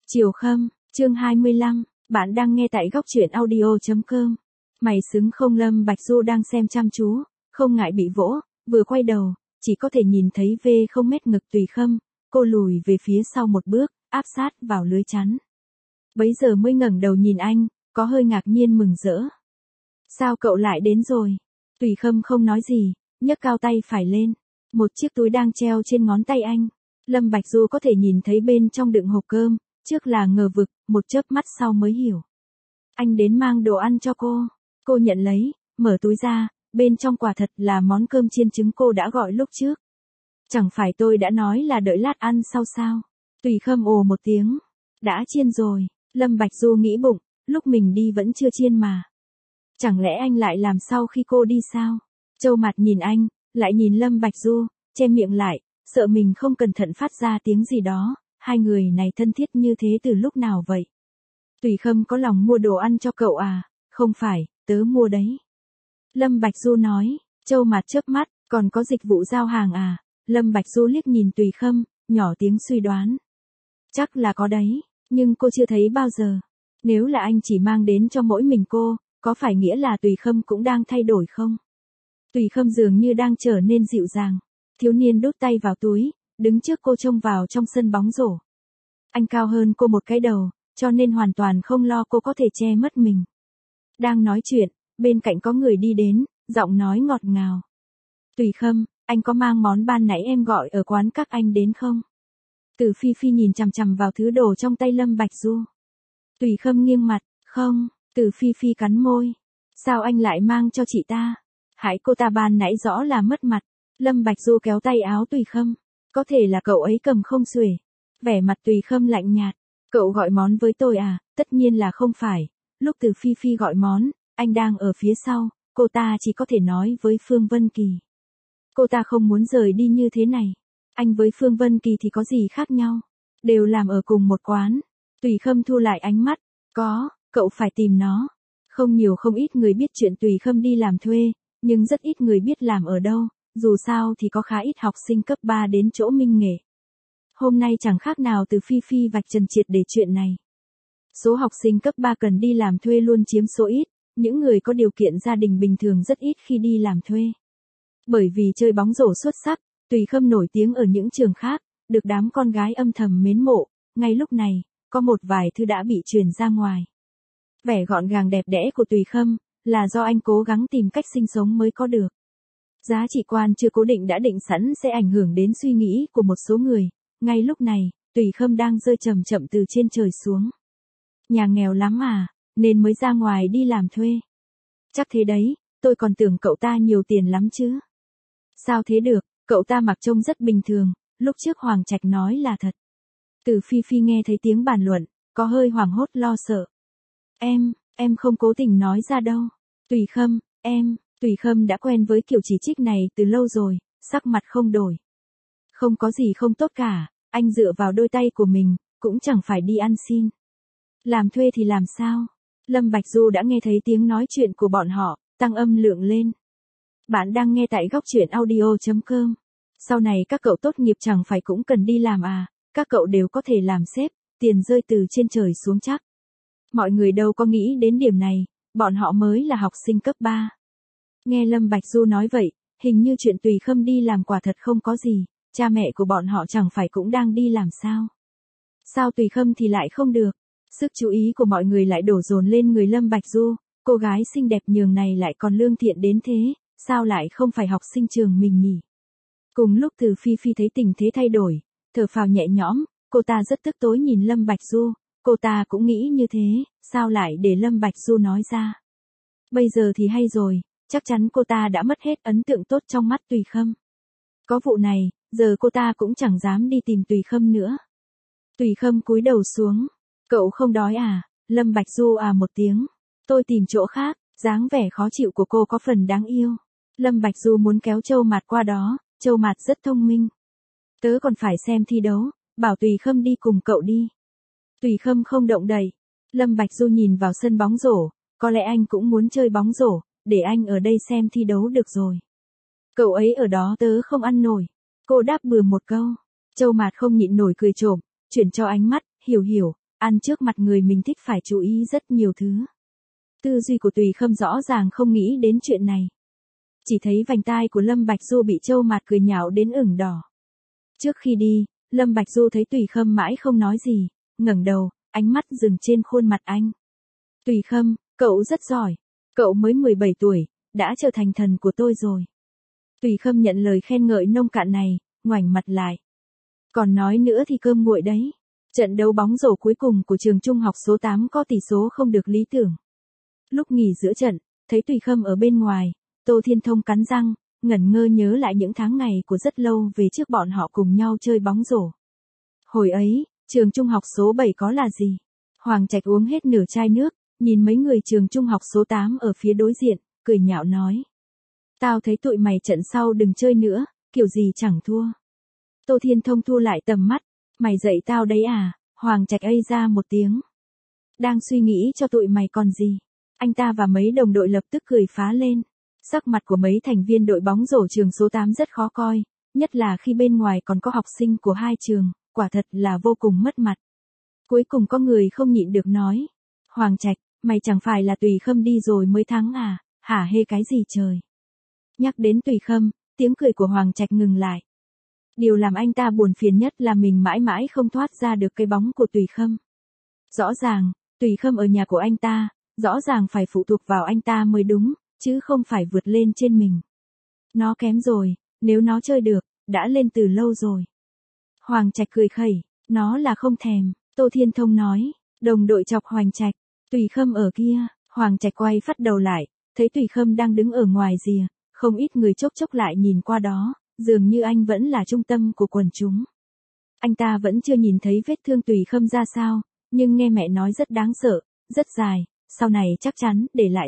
Chiều Khâm, chương 25, bạn đang nghe tại góc truyện audio.com. Mày xứng không? Lâm Bạch Du đang xem chăm chú, không ngại bị vỗ, vừa quay đầu, chỉ có thể nhìn thấy V không mét ngực Tùy Khâm, cô lùi về phía sau một bước, áp sát vào lưới chắn. Bấy giờ mới ngẩng đầu nhìn anh, có hơi ngạc nhiên mừng rỡ. Sao cậu lại đến rồi? Tùy Khâm không nói gì, nhấc cao tay phải lên, một chiếc túi đang treo trên ngón tay anh. Lâm Bạch Du có thể nhìn thấy bên trong đựng hộp cơm, trước là ngờ vực, một chớp mắt sau mới hiểu. Anh đến mang đồ ăn cho cô. Cô nhận lấy, mở túi ra, bên trong quả thật là món cơm chiên trứng cô đã gọi lúc trước. Chẳng phải tôi đã nói là đợi lát ăn sau sao? Tùy Khâm ồ một tiếng. Đã chiên rồi. Lâm Bạch Du nghĩ bụng, lúc mình đi vẫn chưa chiên mà. Chẳng lẽ anh lại làm sau khi cô đi sao? Châu mặt nhìn anh, lại nhìn Lâm Bạch Du, che miệng lại, sợ mình không cẩn thận phát ra tiếng gì đó. Hai người này thân thiết như thế từ lúc nào vậy? Tùy Khâm có lòng mua đồ ăn cho cậu à? Không phải, tớ mua đấy. Lâm Bạch Du nói. Châu mặt chớp mắt, còn có dịch vụ giao hàng à? Lâm Bạch Du liếc nhìn Tùy Khâm, nhỏ tiếng suy đoán. Chắc là có đấy, nhưng cô chưa thấy bao giờ. Nếu là anh chỉ mang đến cho mỗi mình cô, có phải nghĩa là Tùy Khâm cũng đang thay đổi không? Tùy Khâm dường như đang trở nên dịu dàng. Thiếu niên đút tay vào túi, đứng trước cô trông vào trong sân bóng rổ. Anh cao hơn cô một cái đầu, cho nên hoàn toàn không lo cô có thể che mất mình. Đang nói chuyện, bên cạnh có người đi đến, giọng nói ngọt ngào. Tùy Khâm, anh có mang món ban nãy em gọi ở quán các anh đến không? Từ Phi Phi nhìn chằm chằm vào thứ đồ trong tay Lâm Bạch Du. Tùy Khâm nghiêng mặt, không. Từ Phi Phi cắn môi. Sao anh lại mang cho chị ta? Hại cô ta ban nãy rõ là mất mặt. Lâm Bạch Du kéo tay áo Tùy Khâm. Có thể là cậu ấy cầm không xuể. Vẻ mặt Tùy Khâm lạnh nhạt. Cậu gọi món với tôi à? Tất nhiên là không phải. Lúc Từ Phi Phi gọi món, anh đang ở phía sau, cô ta chỉ có thể nói với Phương Vân Kỳ. Cô ta không muốn rời đi như thế này. Anh với Phương Vân Kỳ thì có gì khác nhau? Đều làm ở cùng một quán. Tùy Khâm thu lại ánh mắt. Có, cậu phải tìm nó. Không nhiều không ít người biết chuyện Tùy Khâm đi làm thuê, nhưng rất ít người biết làm ở đâu. Dù sao thì có khá ít học sinh cấp 3 đến chỗ Minh Nghệ. Hôm nay chẳng khác nào Từ Phi Phi vạch trần triệt để chuyện này. Số học sinh cấp 3 cần đi làm thuê luôn chiếm số ít, những người có điều kiện gia đình bình thường rất ít khi đi làm thuê. Bởi vì chơi bóng rổ xuất sắc, Tùy Khâm nổi tiếng ở những trường khác, được đám con gái âm thầm mến mộ, ngay lúc này, có một vài thứ đã bị truyền ra ngoài. Vẻ gọn gàng đẹp đẽ của Tùy Khâm, là do anh cố gắng tìm cách sinh sống mới có được. Giá trị quan chưa cố định đã định sẵn sẽ ảnh hưởng đến suy nghĩ của một số người, ngay lúc này, Tùy Khâm đang rơi chậm chậm từ trên trời xuống. Nhà nghèo lắm à, nên mới ra ngoài đi làm thuê. Chắc thế đấy, tôi còn tưởng cậu ta nhiều tiền lắm chứ. Sao thế được, cậu ta mặc trông rất bình thường, lúc trước Hoàng Trạch nói là thật. Từ Phi Phi nghe thấy tiếng bàn luận, có hơi hoảng hốt lo sợ. Em không cố tình nói ra đâu. Tùy Khâm, Tùy Khâm đã quen với kiểu chỉ trích này từ lâu rồi, sắc mặt không đổi. Không có gì không tốt cả, anh dựa vào đôi tay của mình, cũng chẳng phải đi ăn xin. Làm thuê thì làm sao? Lâm Bạch Du đã nghe thấy tiếng nói chuyện của bọn họ, tăng âm lượng lên. Bạn đang nghe tại góc truyện audio.com. Sau này các cậu tốt nghiệp chẳng phải cũng cần đi làm à, các cậu đều có thể làm sếp, tiền rơi từ trên trời xuống chắc. Mọi người đâu có nghĩ đến điểm này, bọn họ mới là học sinh cấp 3. Nghe Lâm Bạch Du nói vậy, hình như chuyện Tùy Khâm đi làm quả thật không có gì, cha mẹ của bọn họ chẳng phải cũng đang đi làm sao? Sao Tùy Khâm thì lại không được? Sức chú ý của mọi người lại đổ dồn lên người Lâm Bạch Du, cô gái xinh đẹp nhường này lại còn lương thiện đến thế, sao lại không phải học sinh trường mình nhỉ? Cùng lúc Từ Phi Phi thấy tình thế thay đổi, thở phào nhẹ nhõm, cô ta rất tức tối nhìn Lâm Bạch Du, cô ta cũng nghĩ như thế, sao lại để Lâm Bạch Du nói ra? Bây giờ thì hay rồi, chắc chắn cô ta đã mất hết ấn tượng tốt trong mắt Tùy Khâm. Có vụ này, giờ cô ta cũng chẳng dám đi tìm Tùy Khâm nữa. Tùy Khâm cúi đầu xuống. Cậu không đói à? Lâm Bạch Du à một tiếng. Tôi tìm chỗ khác, dáng vẻ khó chịu của cô có phần đáng yêu. Lâm Bạch Du muốn kéo Châu Mạt qua đó, Châu Mạt rất thông minh. Tớ còn phải xem thi đấu, bảo Tùy Khâm đi cùng cậu đi. Tùy Khâm không động đậy. Lâm Bạch Du nhìn vào sân bóng rổ, có lẽ anh cũng muốn chơi bóng rổ, để anh ở đây xem thi đấu được rồi. Cậu ấy ở đó tớ không ăn nổi. Cô đáp bừa một câu. Châu Mạt không nhịn nổi cười trộm, chuyển cho ánh mắt, hiểu, ăn trước mặt người mình thích phải chú ý rất nhiều thứ. Tư duy của Tùy Khâm rõ ràng không nghĩ đến chuyện này. Chỉ thấy vành tai của Lâm Bạch Du bị trâu mạt cười nhạo đến ửng đỏ. Trước khi đi, Lâm Bạch Du thấy Tùy Khâm mãi không nói gì, ngẩng đầu, ánh mắt dừng trên khuôn mặt anh. Tùy Khâm, cậu rất giỏi. Cậu mới 17 tuổi, đã trở thành thần của tôi rồi. Tùy Khâm nhận lời khen ngợi nông cạn này, ngoảnh mặt lại. Còn nói nữa thì cơm nguội đấy. Trận đấu bóng rổ cuối cùng của trường trung học số 8 có tỷ số không được lý tưởng. Lúc nghỉ giữa trận, thấy Tùy Khâm ở bên ngoài, Tô Thiên Thông cắn răng, ngẩn ngơ nhớ lại những tháng ngày của rất lâu về trước bọn họ cùng nhau chơi bóng rổ. Hồi ấy, trường trung học số 7 có là gì? Hoàng Trạch uống hết nửa chai nước, nhìn mấy người trường trung học số 8 ở phía đối diện, cười nhạo nói. Tao thấy tụi mày trận sau đừng chơi nữa, kiểu gì chẳng thua. Tô Thiên Thông thu lại tầm mắt, mày dạy tao đấy à? Hoàng Trạch ây ra một tiếng. Đang suy nghĩ cho tụi mày còn gì? Anh ta và mấy đồng đội lập tức cười phá lên. Sắc mặt của mấy thành viên đội bóng rổ trường số 8 rất khó coi, nhất là khi bên ngoài còn có học sinh của hai trường, quả thật là vô cùng mất mặt. Cuối cùng có người không nhịn được nói. Hoàng Trạch, mày chẳng phải là Tùy Khâm đi rồi mới thắng à? Hả hê cái gì trời? Nhắc đến Tùy Khâm, tiếng cười của Hoàng Trạch ngừng lại. Điều làm anh ta buồn phiền nhất là mình mãi mãi không thoát ra được cái bóng của Tùy Khâm. Rõ ràng, Tùy Khâm ở nhà của anh ta, rõ ràng phải phụ thuộc vào anh ta mới đúng, chứ không phải vượt lên trên mình. Nó kém rồi, nếu nó chơi được, đã lên từ lâu rồi. Hoàng Trạch cười khẩy, nó là không thèm, Tô Thiên Thông nói, đồng đội chọc Hoàng Trạch, Tùy Khâm ở kia, Hoàng Trạch quay phát đầu lại, thấy Tùy Khâm đang đứng ở ngoài rìa, không ít người chốc chốc lại nhìn qua đó, dường như anh vẫn là trung tâm của quần chúng. Anh ta vẫn chưa nhìn thấy vết thương Tùy Khâm ra sao, nhưng nghe mẹ nói rất đáng sợ, rất dài, sau này chắc chắn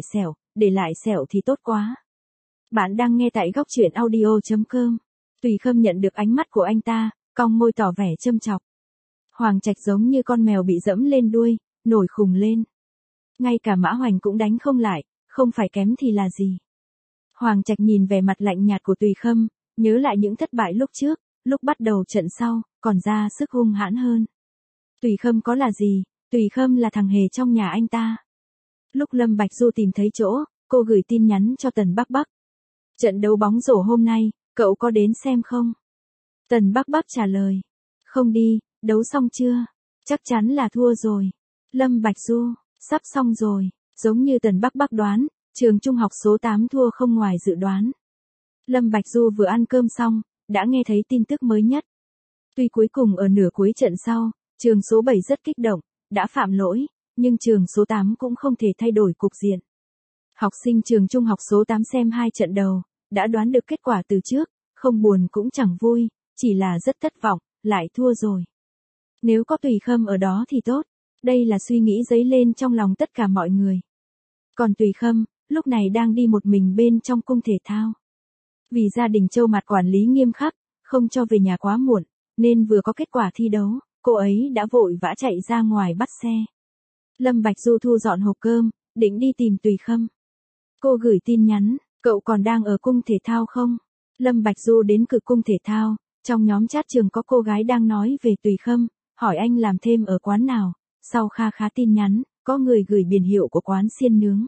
để lại sẹo thì tốt quá. Bạn đang nghe tại góc truyện audio.com. Tùy Khâm nhận được ánh mắt của anh ta, cong môi tỏ vẻ châm chọc. Hoàng Trạch giống như con mèo bị dẫm lên đuôi, nổi khùng lên. Ngay cả Mã Hoành cũng đánh không lại, không phải kém thì là gì. Hoàng Trạch nhìn vẻ mặt lạnh nhạt của Tùy Khâm, nhớ lại những thất bại lúc trước, lúc bắt đầu trận sau, còn ra sức hung hãn hơn. Tùy Khâm có là gì, Tùy Khâm là thằng hề trong nhà anh ta. Lúc Lâm Bạch Du tìm thấy chỗ, cô gửi tin nhắn cho Tần Bắc Bắc. Trận đấu bóng rổ hôm nay, cậu có đến xem không? Tần Bắc Bắc trả lời. Không đi, đấu xong chưa? Chắc chắn là thua rồi. Lâm Bạch Du, sắp xong rồi. Giống như Tần Bắc Bắc đoán, trường trung học số 8 thua không ngoài dự đoán. Lâm Bạch Du vừa ăn cơm xong, đã nghe thấy tin tức mới nhất. Tuy cuối cùng ở nửa cuối trận sau, trường số 7 rất kích động, đã phạm lỗi, nhưng trường số 8 cũng không thể thay đổi cục diện. Học sinh trường trung học số 8 xem hai trận đầu, đã đoán được kết quả từ trước, không buồn cũng chẳng vui, chỉ là rất thất vọng, lại thua rồi. Nếu có Tùy Khâm ở đó thì tốt, đây là suy nghĩ dấy lên trong lòng tất cả mọi người. Còn Tùy Khâm, lúc này đang đi một mình bên trong cung thể thao. Vì gia đình Châu Mạt quản lý nghiêm khắc, không cho về nhà quá muộn, nên vừa có kết quả thi đấu, cô ấy đã vội vã chạy ra ngoài bắt xe. Lâm Bạch Du thu dọn hộp cơm, định đi tìm Tùy Khâm. Cô gửi tin nhắn, cậu còn đang ở cung thể thao không? Lâm Bạch Du đến cực cung thể thao, trong nhóm chat trường có cô gái đang nói về Tùy Khâm, hỏi anh làm thêm ở quán nào, sau kha khá tin nhắn, có người gửi biển hiệu của quán xiên nướng.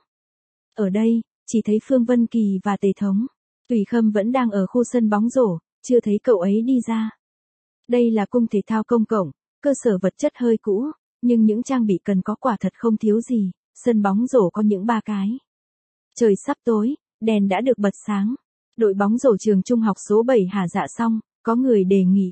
Ở đây, chỉ thấy Phương Vân Kỳ và Tề Thống. Tùy Khâm vẫn đang ở khu sân bóng rổ, chưa thấy cậu ấy đi ra. Đây là cung thể thao công cộng, cơ sở vật chất hơi cũ, nhưng những trang bị cần có quả thật không thiếu gì, sân bóng rổ có những 3 cái. Trời sắp tối, đèn đã được bật sáng. Đội bóng rổ trường trung học số 7 hả dạ xong, có người đề nghị.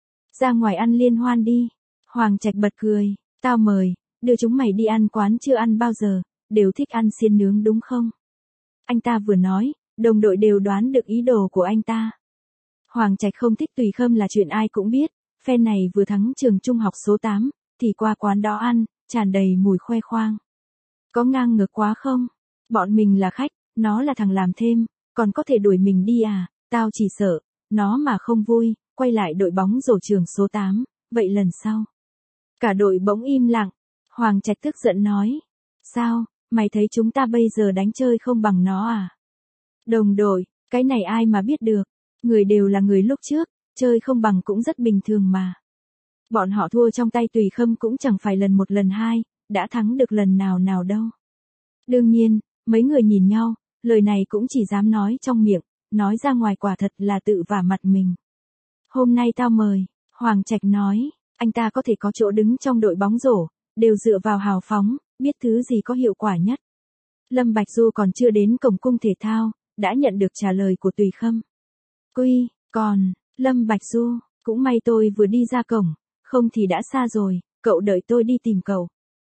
Ra ngoài ăn liên hoan đi. Hoàng Trạch bật cười, tao mời, đưa chúng mày đi ăn quán chưa ăn bao giờ, đều thích ăn xiên nướng đúng không? Anh ta vừa nói, đồng đội đều đoán được ý đồ của anh ta. Hoàng Trạch không thích Tùy Khâm là chuyện ai cũng biết, phe này vừa thắng trường trung học số 8, thì qua quán đó ăn, tràn đầy mùi khoe khoang. Có ngang ngược quá không? Bọn mình là khách, nó là thằng làm thêm, còn có thể đuổi mình đi à? Tao chỉ sợ, nó mà không vui, quay lại đội bóng rổ trường số 8, vậy lần sau. Cả đội bỗng im lặng, Hoàng Trạch tức giận nói. Sao, mày thấy chúng ta bây giờ đánh chơi không bằng nó à? Đồng đội, cái này ai mà biết được, người đều là người lúc trước, chơi không bằng cũng rất bình thường mà. Bọn họ thua trong tay Tùy Khâm cũng chẳng phải lần một lần hai, đã thắng được lần nào nào đâu. Đương nhiên, mấy người nhìn nhau, lời này cũng chỉ dám nói trong miệng, nói ra ngoài quả thật là tự vả mặt mình. Hôm nay tao mời, Hoàng Trạch nói, anh ta có thể có chỗ đứng trong đội bóng rổ, đều dựa vào hào phóng, biết thứ gì có hiệu quả nhất. Lâm Bạch Du còn chưa đến cổng cung thể thao, đã nhận được trả lời của Tùy Khâm. Còn, Lâm Bạch Du, cũng may tôi vừa đi ra cổng, không thì đã xa rồi, cậu đợi tôi đi tìm cậu.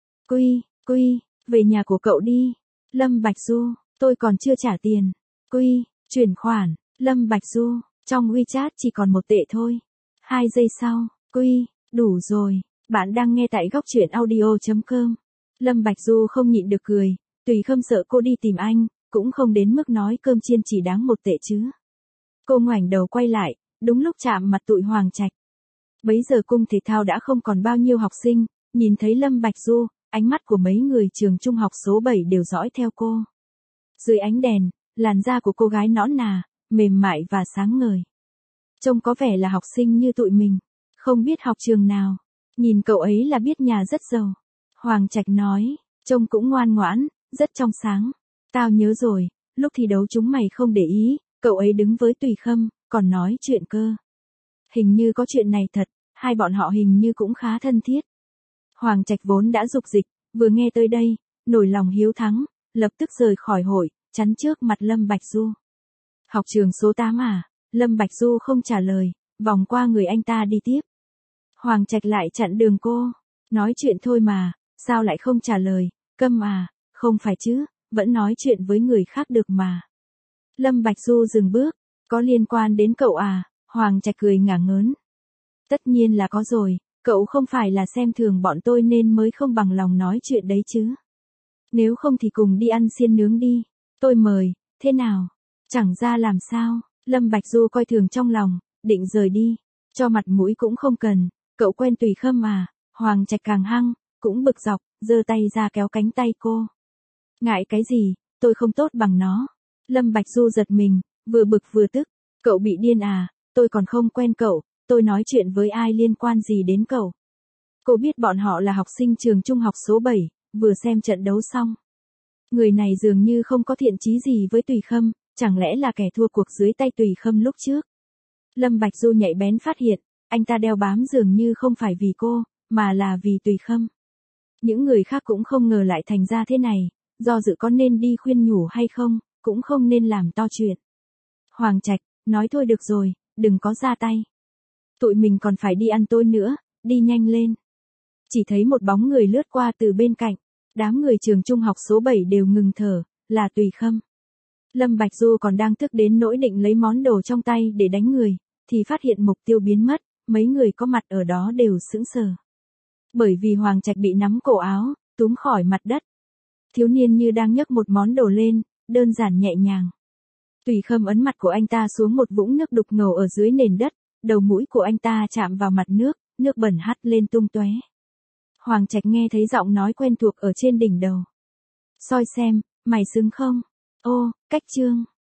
Về nhà của cậu đi. Lâm Bạch Du, tôi còn chưa trả tiền. Chuyển khoản, Lâm Bạch Du, trong WeChat chỉ còn 1 tệ thôi. 2 giây sau, đủ rồi, bạn đang nghe tại góc truyện audio.com. Lâm Bạch Du không nhịn được cười, Tùy Khâm sợ cô đi tìm anh, cũng không đến mức nói cơm chiên chỉ đáng 1 tệ chứ. Cô ngoảnh đầu quay lại, đúng lúc chạm mặt tụi Hoàng Trạch. Bấy giờ cung thể thao đã không còn bao nhiêu học sinh, nhìn thấy Lâm Bạch Du, ánh mắt của mấy người trường trung học số 7 đều dõi theo cô. Dưới ánh đèn, làn da của cô gái nõn nà, mềm mại và sáng ngời. Trông có vẻ là học sinh như tụi mình, không biết học trường nào. Nhìn cậu ấy là biết nhà rất giàu. Hoàng Trạch nói, trông cũng ngoan ngoãn, rất trong sáng. Tao nhớ rồi, lúc thi đấu chúng mày không để ý, cậu ấy đứng với Tùy Khâm, còn nói chuyện cơ. Hình như có chuyện này thật, hai bọn họ hình như cũng khá thân thiết. Hoàng Trạch vốn đã dục dịch, vừa nghe tới đây, nổi lòng hiếu thắng, lập tức rời khỏi hội, chắn trước mặt Lâm Bạch Du. Học trường số 8 à? Lâm Bạch Du không trả lời, vòng qua người anh ta đi tiếp. Hoàng Trạch lại chặn đường cô. Nói chuyện thôi mà, sao lại không trả lời, câm à, không phải chứ, vẫn nói chuyện với người khác được mà. Lâm Bạch Du dừng bước, có liên quan đến cậu à? Hoàng Trạch cười ngả ngớn. Tất nhiên là có rồi, cậu không phải là xem thường bọn tôi nên mới không bằng lòng nói chuyện đấy chứ. Nếu không thì cùng đi ăn xiên nướng đi, tôi mời, thế nào? Chẳng ra làm sao, Lâm Bạch Du coi thường trong lòng, định rời đi, cho mặt mũi cũng không cần, cậu quen Tùy Khâm mà. Hoàng Trạch càng hăng, cũng bực dọc, giơ tay ra kéo cánh tay cô. Ngại cái gì, tôi không tốt bằng nó. Lâm Bạch Du giật mình, vừa bực vừa tức, cậu bị điên à, tôi còn không quen cậu, tôi nói chuyện với ai liên quan gì đến cậu. Cô biết bọn họ là học sinh trường trung học số 7, vừa xem trận đấu xong. Người này dường như không có thiện chí gì với Tùy Khâm, chẳng lẽ là kẻ thua cuộc dưới tay Tùy Khâm lúc trước. Lâm Bạch Du nhạy bén phát hiện, anh ta đeo bám dường như không phải vì cô, mà là vì Tùy Khâm. Những người khác cũng không ngờ lại thành ra thế này, do dự có nên đi khuyên nhủ hay không, cũng không nên làm to chuyện. Hoàng Trạch, nói thôi được rồi, đừng có ra tay. Tụi mình còn phải đi ăn tối nữa, đi nhanh lên. Chỉ thấy một bóng người lướt qua từ bên cạnh, đám người trường trung học số 7 đều ngừng thở, là Tùy Khâm. Lâm Bạch Du còn đang tức đến nỗi định lấy món đồ trong tay để đánh người, thì phát hiện mục tiêu biến mất, mấy người có mặt ở đó đều sững sờ. Bởi vì Hoàng Trạch bị nắm cổ áo, túm khỏi mặt đất. Thiếu niên như đang nhấc một món đồ lên, đơn giản nhẹ nhàng. Tùy Khâm ấn mặt của anh ta xuống một vũng nước đục ngầu ở dưới nền đất, đầu mũi của anh ta chạm vào mặt nước, nước bẩn hắt lên tung tóe. Hoàng Trạch nghe thấy giọng nói quen thuộc ở trên đỉnh đầu. Soi xem, mày xứng không? Ô, cách chương.